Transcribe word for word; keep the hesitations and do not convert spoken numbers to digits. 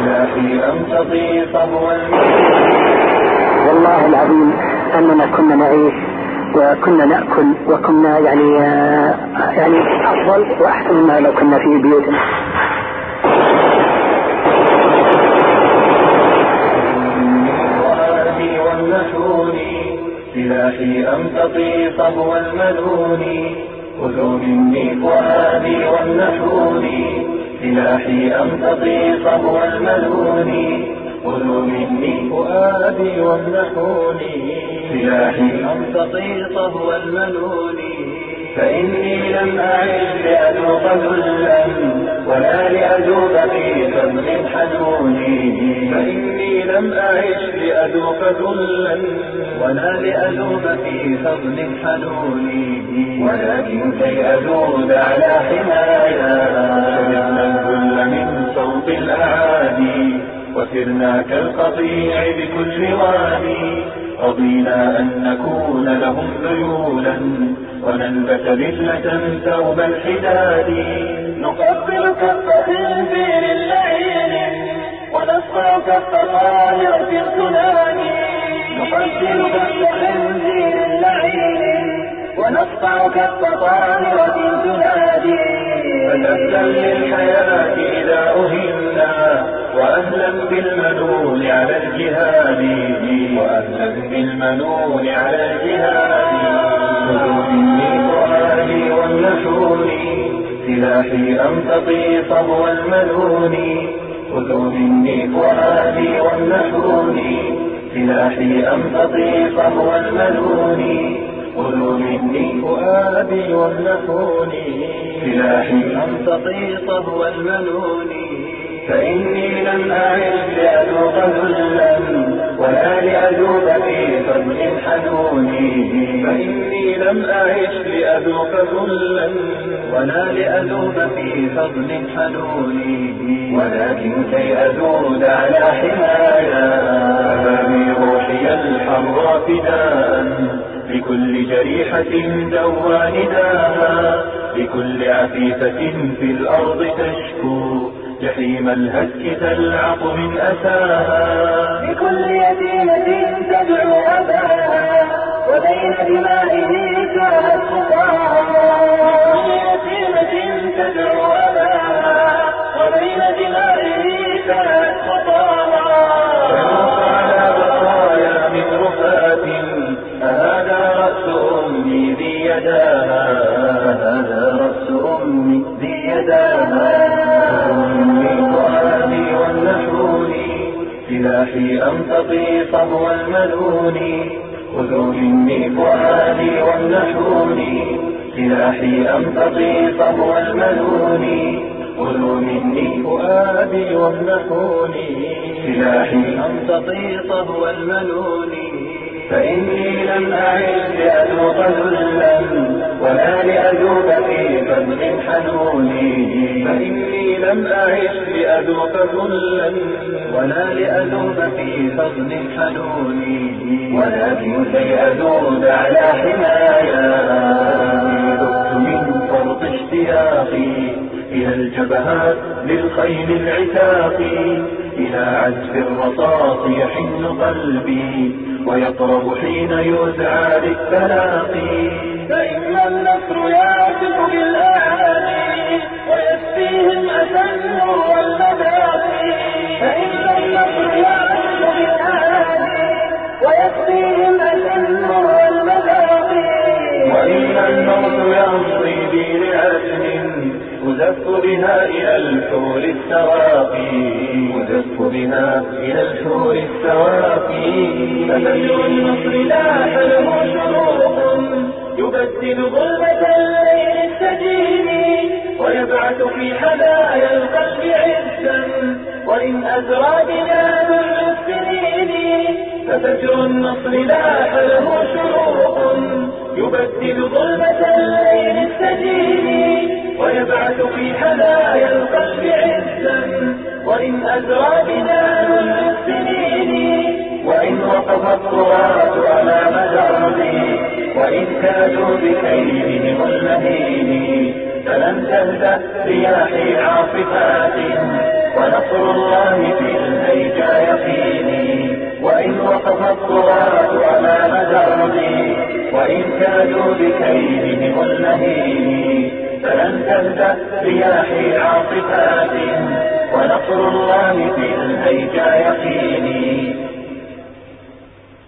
سلاحي أمتطي صبو والله العظيم أننا كنا نعيش وكنا نأكل وكنا يعني يعني أفضل وأحسن ما لو كنا في بيوتنا. سلاحي أمتطي صبو الملون خذوا مني فؤادي وامنحوني. سلاحي أمتطي صبو الملون خذوا مني فؤادي وامنحوني. سلاحي أمتطي صبو الملون فإني لم أعش لأذوق ذلا ولا لأذوق في فضل حنون. فإني لم أعش لأذوق ذلا ولا لأذوق في فضل حنون. ولكن كي أذوب على حمايا شربنا الذل من صوت الأعادي وسرنا كالقطيع بكل وادي. رضينا أن نكون لهم ذيولا ونلبس ذلة ثوب الحداد. نقبل كف خنزير اللعين ونسقى كف طاهرة تنادي. نقبل كف خنزير اللعين ونسقى كف طاهرة تنادي. فتبا للحياة إذا أهلنا وأهلا بالمنون على الجهاد. وأهلا بالمنون على الجهاد. خذوا مني فؤادي وامنحوني. سلاحي أمتطي صبو الملون خذوا مني فؤادي وامنحوني. سلاحي أمتطي صبو الملون خذوا مني فؤادي وامنحوني. سلاحي أمتطي صبو الملون فإني لم أعش لأذوق ذلا ولا لأذوق في فضل حنون. فإني لم أعش لأذوق ذلا ولا لأذوق في فضل حنون. ولكن كي أذود على حمايا أمامي روحي الحر فداء لكل جريحة دوى نداها. لكل عفيفة في الأرض تشكو جحيم الهتك تلعق من أساها. لكل يتيمة تدعو أباها وبين دمائه كانت خطاها. لكل يتيمة تدعو أباها وبين دمائه كانت خطاها. فنوص على بقايا من رفاة فهذا رأس أمي ذي يداها. هذا رأس أمي ذي يداها. سلاحي أمتطي صبو الملون خذوا مني فؤادي وامنحوني. سلاحي أمتطي صبو الملون خذوا مني فؤادي وامنحوني. سلاحي أمتطي صبو الملون فإني لم أعش لأذوق ذلا ولا لأذوق في فضل حنون. فإني لم أعش لأذوق ذلا ولا لأذوق في فضل حنون. ولكن كي أذود على حمايا ذبت من فرط اشتياقي إلى الجبهات للخيل العتاق. إلى عزف الرصاص يحن قلبي ويطرب حين يزعى للتلاقي. فإما النصر يعزف بالأعادي ويسفيهم أسى النور والمباقي. فإما النصر يعزف بالأعادي ويسفيهم أسى النور والمباقي. وإن الموت يمضي بي لعزم أزف بها إلى الحور السواقي. أزف بها إلى الحور السواقي. ففجر النصر لاح له شروق يبدل ظلمة الليل السجين ويبعث في حنايا القلب عزا وإن أزرى بنا ذل السنين. ففجر النصر لاح له شروق يبدل ظلمة الليل السجين ويبعث في حنايا القلب عزا وإن أزرى بنا ذل السنين. وإن وقف الطغاة أمام دربي وإن كادوا بكيدهم المهين فلا فلن تهدأ رياحي عاصفات، ونصر الله في الهيجا يقيني. وإن وقف الطغاة أمام دربي، وإن كادوا بكيدهم المهين، فلن تهدأ رياحي عاصفات، ونصر الله في الهيجا يقيني.